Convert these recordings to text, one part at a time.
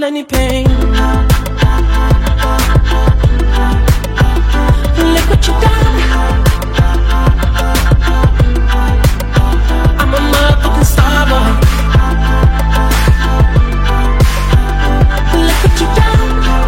kill any pain. Look what you done. I'm a motherfucking star boy. Look what you done.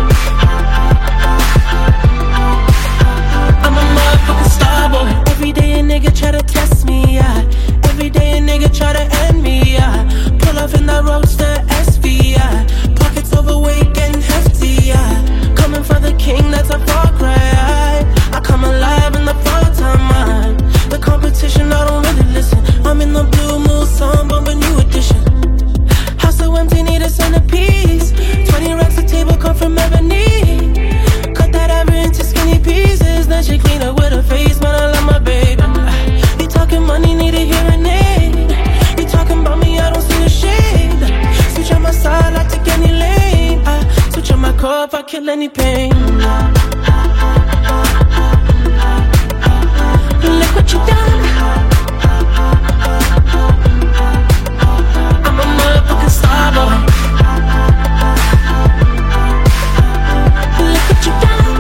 I'm a motherfucking star boy. Every day a nigga try to test me, yeah. Every day a nigga try to end me, yeah. Pull off in that roadster SV, yeah. Pockets overweight getting hefty, yeah. Coming for the king, that's a far cry. I come alive in the fall time, man. The competition, I don't really listen. I'm in the blue moon, song, bumping new edition. House so empty, need a centerpiece. 20 racks a table come from ebony. Cut that ever into skinny pieces. Then she clean up with her face, man, I love my baby. You talking money, need a hearing aid. You talking about me, I don't see the shade. Switch on my side, I take any lane. I switch on my core if I kill any pain. Look what you done. I'm a motherfucking star boy. Look what you done.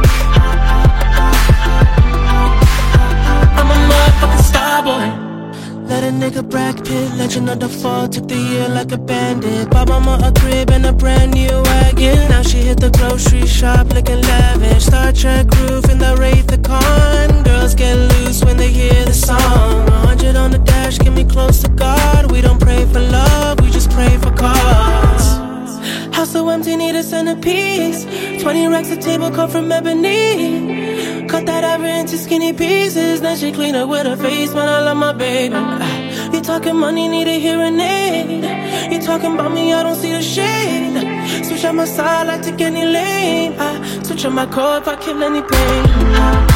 I'm a motherfucking star boy. Let a nigga Brad Pitt, legend of the fall, took the year like a bandit. Bought mama a crib and a brand new wagon. Now she hit the grocery shop looking lavish. Star Trek roof in the Wraith the Con. Girls get loose when they hear the song. 100 on the dash, get me close to God. We don't pray for love, we just pray for cause. House so empty, need a centerpiece. 20 racks a table come from ebony. Cut that ever into skinny pieces. Then she clean up with her face, man, I love my baby. You talking money, need a hearing aid. You talking about me, I don't see the shade. Switch on my side, I take any lane. I switch on my core if I kill any pain.